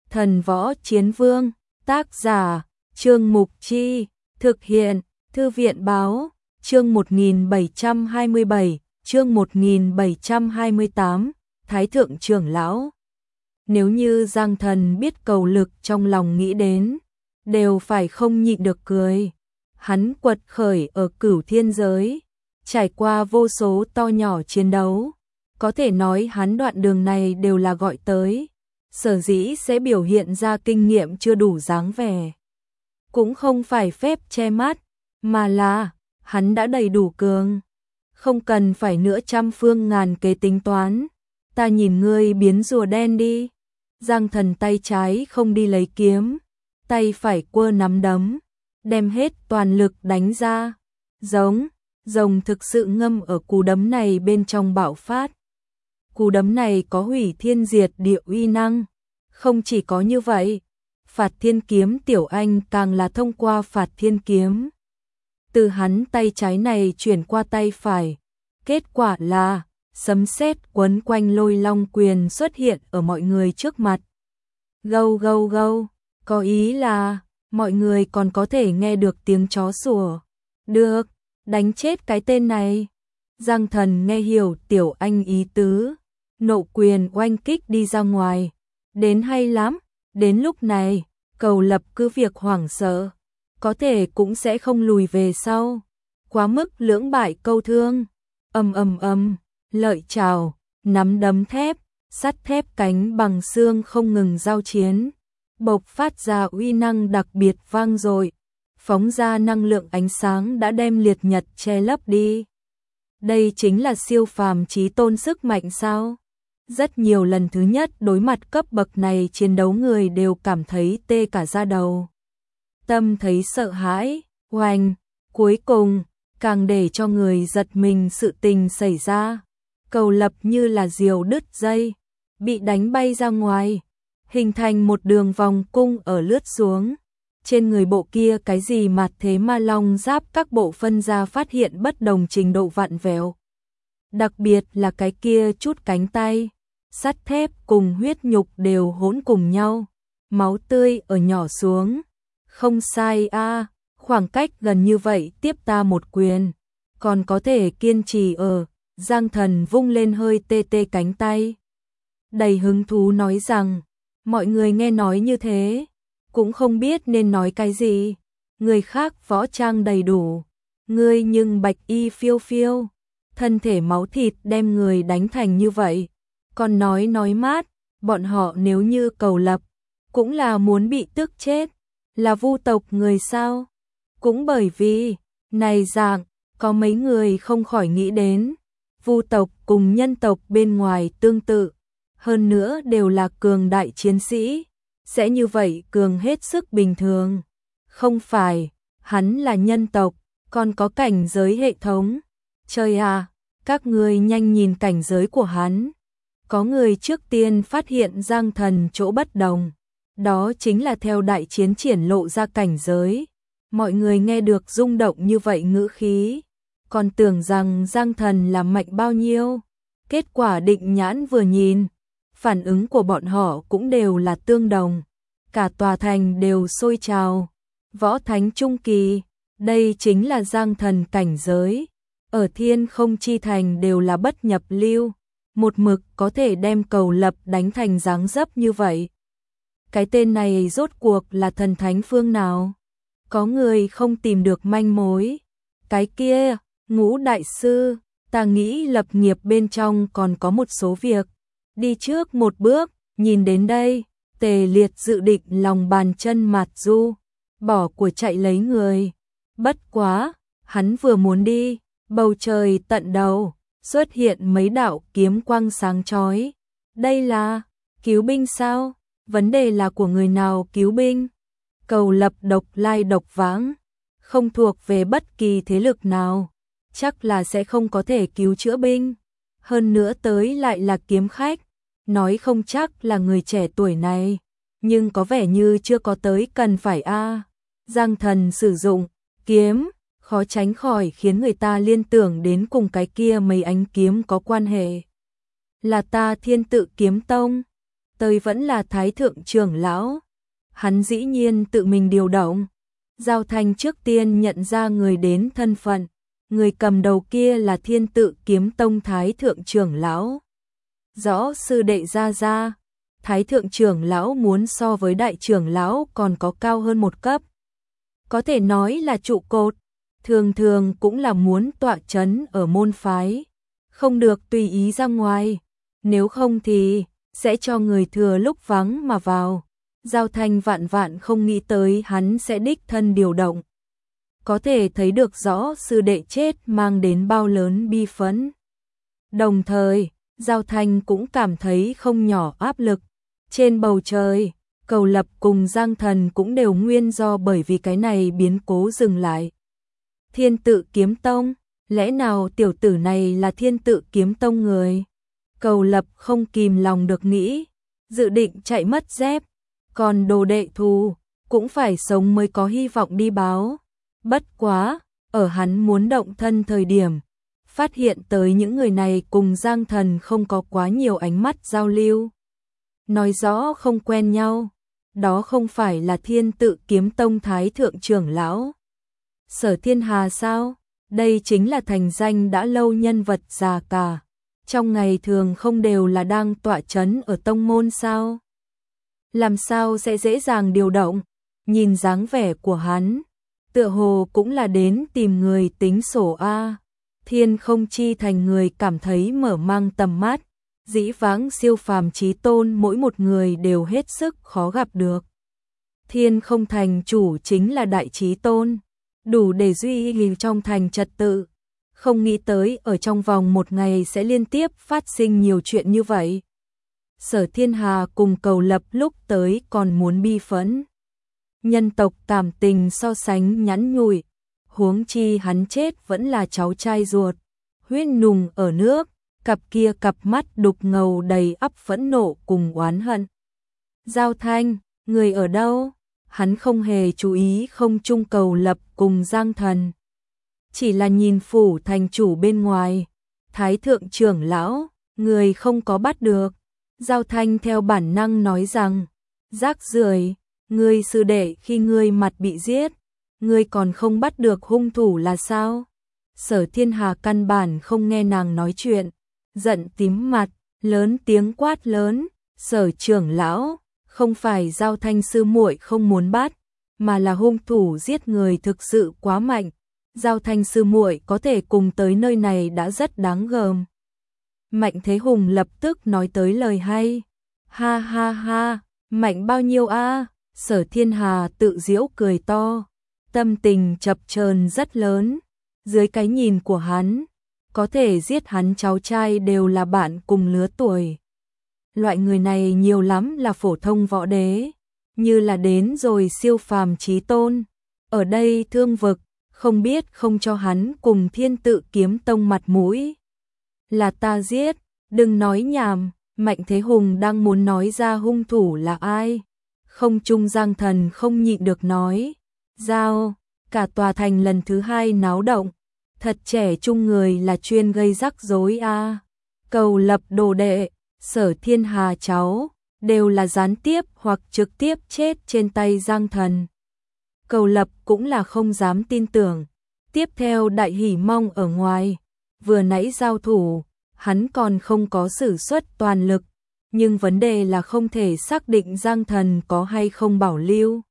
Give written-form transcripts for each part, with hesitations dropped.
Thần Võ Chiến Vương, tác giả, Trương Mục Chi, thực hiện, Thư viện Báo, chương 1727, chương 1728, Thái Thượng Trưởng Lão. Nếu như Giang Thần biết Cầu Lực trong lòng nghĩ đến, đều phải không nhịn được cười. Hắn quật khởi ở Cửu Thiên giới, trải qua vô số to nhỏ chiến đấu, có thể nói hắn đoạn đường này đều là gọi tới, sở dĩ sẽ biểu hiện ra kinh nghiệm chưa đủ dáng vẻ. Cũng không phải phép che mắt, mà là hắn đã đầy đủ cường, không cần phải nữa trăm phương ngàn kế tính toán. Ta nhìn ngươi biến rùa đen đi. Giang Thần tay trái không đi lấy kiếm, tay phải quơ nắm đấm, đem hết toàn lực đánh ra. Rồng thực sự ngâm ở cú đấm này bên trong bạo phát. Cú đấm này có hủy thiên diệt địa uy năng. Không chỉ có như vậy, Phạt Thiên kiếm Tiểu Anh càng là thông qua Phạt Thiên kiếm từ hắn tay trái này chuyển qua tay phải. Kết quả là sấm sét quấn quanh Lôi Long quyền xuất hiện ở mọi người trước mặt. Gâu gâu gâu, có ý là mọi người còn có thể nghe được tiếng chó sủa. Được, đánh chết cái tên này. Giang Thần nghe hiểu Tiểu Anh ý tứ, nộ quyền oanh kích đi ra ngoài. Đến hay lắm, đến lúc này, Cầu Lập cứ việc hoảng sợ, có thể cũng sẽ không lùi về sau. Quá mức lưỡng bại câu thương. Lợi chảo, nắm đấm thép, sắt thép cánh bằng xương không ngừng giao chiến, bộc phát ra uy năng đặc biệt vang dội, phóng ra năng lượng ánh sáng đã đem liệt nhật che lấp đi. Đây chính là siêu phàm chí tôn sức mạnh sao? Rất nhiều lần thứ nhất đối mặt cấp bậc này chiến đấu người đều cảm thấy tê cả da đầu. Tâm thấy sợ hãi, oanh, cuối cùng, càng để cho người giật mình sự tình xảy ra. Cầu Lập như là diều đứt dây, bị đánh bay ra ngoài, hình thành một đường vòng cung ở lướt xuống. Trên người bộ kia cái gì mà thế ma long giáp các bộ phân ra phát hiện bất đồng trình độ vặn vẹo. Đặc biệt là cái kia chút cánh tay, sắt thép cùng huyết nhục đều hỗn cùng nhau, máu tươi ở nhỏ xuống. Không sai a, khoảng cách gần như vậy tiếp ta một quyền, còn có thể kiên trì ở. Giang Thần vung lên hơi tê tê cánh tay, đầy hứng thú nói rằng, mọi người nghe nói như thế, cũng không biết nên nói cái gì. Người khác võ trang đầy đủ, ngươi nhưng bạch y phiêu phiêu, thân thể máu thịt đem người đánh thành như vậy. Còn nói mát, bọn họ nếu như Cầu Lập, cũng là muốn bị tức chết, là vu tộc người sao? Cũng bởi vì, này dạng, có mấy người không khỏi nghĩ đến, vu tộc cùng nhân tộc bên ngoài tương tự, hơn nữa đều là cường đại chiến sĩ, sẽ như vậy cường hết sức bình thường. Không phải, hắn là nhân tộc, còn có cảnh giới hệ thống. Trời à, các ngươi nhanh nhìn cảnh giới của hắn. Có người trước tiên phát hiện Giang Thần chỗ bất đồng, đó chính là theo đại chiến triển lộ ra cảnh giới. Mọi người nghe được rung động như vậy ngữ khí, còn tưởng rằng Giang Thần là mạnh bao nhiêu. Kết quả định nhãn vừa nhìn, phản ứng của bọn họ cũng đều là tương đồng. Cả tòa thành đều sôi trào. Võ Thánh Trung Kỳ, đây chính là Giang Thần cảnh giới. Ở Thiên Không Chi Thành đều là bất nhập lưu, một mực có thể đem Cầu Lập đánh thành dáng dấp như vậy. Cái tên này rốt cuộc là thần thánh phương nào? Có người không tìm được manh mối. Cái kia, Ngũ đại sư, ta nghĩ lập nghiệp bên trong còn có một số việc. Đi trước một bước, nhìn đến đây, Tề Liệt dự định lòng bàn chân mạt du, bỏ của chạy lấy người. Bất quá, hắn vừa muốn đi, bầu trời tận đầu, xuất hiện mấy đạo kiếm quang sáng chói. Đây là cứu binh sao? Vấn đề là của người nào cứu binh? Cầu Lập độc lai độc vãng, không thuộc về bất kỳ thế lực nào, chắc là sẽ không có thể cứu chữa binh. Hơn nữa tới lại là kiếm khách, nói không chắc là người trẻ tuổi này, nhưng có vẻ như chưa có tới cần phải a. Giang Thần sử dụng kiếm, khó tránh khỏi khiến người ta liên tưởng đến cùng cái kia mấy ánh kiếm có quan hệ. Là ta Thiên Tự Kiếm Tông. tới vẫn là Thái thượng trưởng lão. Hắn dĩ nhiên tự mình điều động. Giao Thanh trước tiên nhận ra người đến thân phận, người cầm đầu kia là Thiên Tự Kiếm Tông Thái thượng trưởng lão. Rõ sư đệ ra, Thái thượng trưởng lão muốn so với đại trưởng lão còn có cao hơn một cấp. Có thể nói là trụ cột, thường thường cũng là muốn tọa chấn ở môn phái, không được tùy ý ra ngoài, nếu không thì sẽ cho người thừa lúc vắng mà vào. Giao Thanh vạn vạn không nghĩ tới hắn sẽ đích thân điều động. Có thể thấy được rõ sư đệ chết mang đến bao lớn bi phẫn. Đồng thời, Giao Thanh cũng cảm thấy không nhỏ áp lực. Trên bầu trời, Cầu Lập cùng Giang Thần cũng đều nguyên do bởi vì cái này biến cố dừng lại. Thiên Tự Kiếm Tông, lẽ nào tiểu tử này là Thiên Tự Kiếm Tông người? Cầu Lập không kìm lòng được nghĩ, dự định chạy mất dép, còn đồ đệ thù cũng phải sống mới có hy vọng đi báo. Bất quá, ở hắn muốn động thân thời điểm, phát hiện tới những người này cùng Giang Thần không có quá nhiều ánh mắt giao lưu. Nói rõ không quen nhau, đó không phải là Thiên Tự Kiếm Tông Thái thượng trưởng lão. Sở Thiên Hà sao? Đây chính là thành danh đã lâu nhân vật già cả. Trong ngày thường không đều là đang tọa chấn ở tông môn sao? Làm sao sẽ dễ dàng điều động? Nhìn dáng vẻ của hắn, tựa hồ cũng là đến tìm người tính sổ a. Thiên Không Chi Thành người cảm thấy mở mang tầm mắt, dĩ vãng siêu phàm chí tôn mỗi một người đều hết sức khó gặp được. Thiên Không Thành chủ chính là đại chí tôn, đủ để duy trì trong thành trật tự. Không nghĩ tới ở trong vòng một ngày sẽ liên tiếp phát sinh nhiều chuyện như vậy. Sở Thiên Hà cùng Cầu Lập lúc tới còn muốn bi phẫn. Nhân tộc cảm tình so sánh nhắn nhủi, huống chi hắn chết vẫn là cháu trai ruột, huyết nùng ở nước, cặp kia cặp mắt đục ngầu đầy ắp phẫn nộ cùng oán hận. Giao Thanh, người ở đâu? Hắn không hề chú ý không trung Cầu Lập cùng Giang Thần. Chỉ là nhìn phủ thành chủ bên ngoài, Thái thượng trưởng lão, người không có bắt được. Giao Thanh theo bản năng nói rằng, rác rưởi, ngươi sư đệ khi ngươi mặt bị giết, ngươi còn không bắt được hung thủ là sao? Sở Thiên Hà căn bản không nghe nàng nói chuyện, giận tím mặt, lớn tiếng quát lớn, Sở trưởng lão, không phải Giao Thanh sư muội không muốn bắt, mà là hung thủ giết người thực sự quá mạnh. Giao Thanh sư muội có thể cùng tới nơi này đã rất đáng gờm. Mạnh Thế Hùng lập tức nói tới lời hay. Ha ha ha, mạnh bao nhiêu a? Sở Thiên Hà tự giễu cười to, tâm tình chập chờn rất lớn. Dưới cái nhìn của hắn, có thể giết hắn cháu trai đều là bạn cùng lứa tuổi. Loại người này nhiều lắm là phổ thông võ đế, như là đến rồi siêu phàm chí tôn. Ở đây Thương Vực, không biết không cho hắn cùng Thiên Tự Kiếm Tông mặt mũi. Là ta giết, đừng nói nhảm. Mạnh Thế Hùng đang muốn nói ra hung thủ là ai. Không trung Giang Thần không nhịn được nói. Giao, cả tòa thành lần thứ hai náo động. Thật trẻ trung người là chuyên gây rắc rối a. Cầu Lập đồ đệ, Sở Thiên Hà cháu, đều là gián tiếp hoặc trực tiếp chết trên tay Giang Thần. Cầu Lập cũng là không dám tin tưởng. Tiếp theo Đại Hỉ Mong ở ngoài, vừa nãy giao thủ, hắn còn không có sử xuất toàn lực, nhưng vấn đề là không thể xác định Giang Thần có hay không bảo lưu.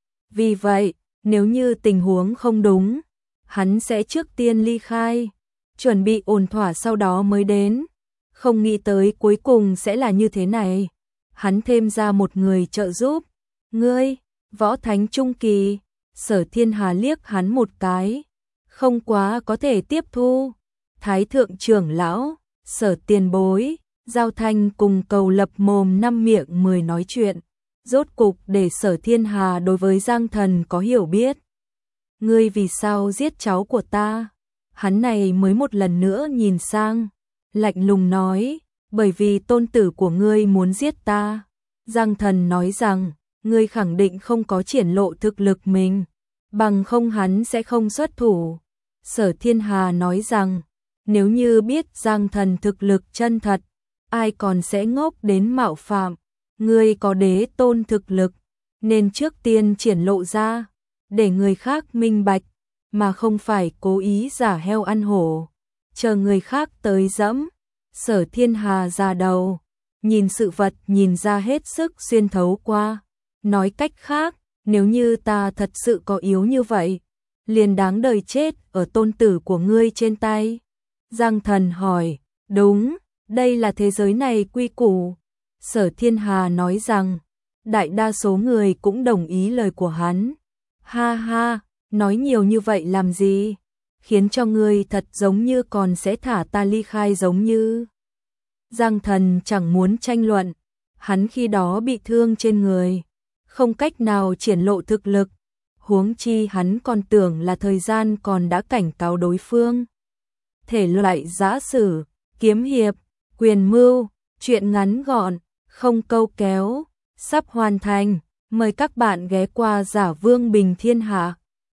Vì vậy, nếu như tình huống không đúng, hắn sẽ trước tiên ly khai, chuẩn bị ổn thỏa sau đó mới đến. Không nghĩ tới cuối cùng sẽ là như thế này. Hắn thêm ra một người trợ giúp. Ngươi, võ thánh trung kỳ. Sở Thiên Hà liếc hắn một cái. Không quá có thể tiếp thu. Thái thượng trưởng lão, Sở tiền bối, Giao Thanh cùng Cầu Lập mồm năm miệng 10 nói chuyện. Rốt cục để Sở Thiên Hà đối với Giang Thần có hiểu biết. Ngươi vì sao giết cháu của ta? Hắn này mới một lần nữa nhìn sang, lạnh lùng nói, bởi vì tôn tử của ngươi muốn giết ta. Giang Thần nói rằng, ngươi khẳng định không có triển lộ thực lực mình, bằng không hắn sẽ không xuất thủ. Sở Thiên Hà nói rằng, nếu như biết Giang Thần thực lực chân thật, ai còn sẽ ngốc đến mạo phạm. Ngươi có đế tôn thực lực, nên trước tiên triển lộ ra, để người khác minh bạch, mà không phải cố ý giả heo ăn hổ, chờ người khác tới dẫm. Sở Thiên Hà già đầu, nhìn sự vật nhìn ra hết sức xuyên thấu qua. Nói cách khác, nếu như ta thật sự có yếu như vậy, liền đáng đời chết ở tôn tử của ngươi trên tay. Giang Thần hỏi, đúng, đây là thế giới này quy củ. Sở Thiên Hà nói rằng, đại đa số người cũng đồng ý lời của hắn. Ha ha, nói nhiều như vậy làm gì? Khiến cho ngươi thật giống như còn sẽ thả ta ly khai giống như. Giang Thần chẳng muốn tranh luận, hắn khi đó bị thương trên người, không cách nào triển lộ thực lực, huống chi hắn còn tưởng là thời gian còn đã cảnh cáo đối phương. Thể loại giã sử, kiếm hiệp, quyền mưu, truyện ngắn gọn, không câu kéo, sắp hoàn thành, mời các bạn ghé qua Giả Vương Bình Thiên Hạ.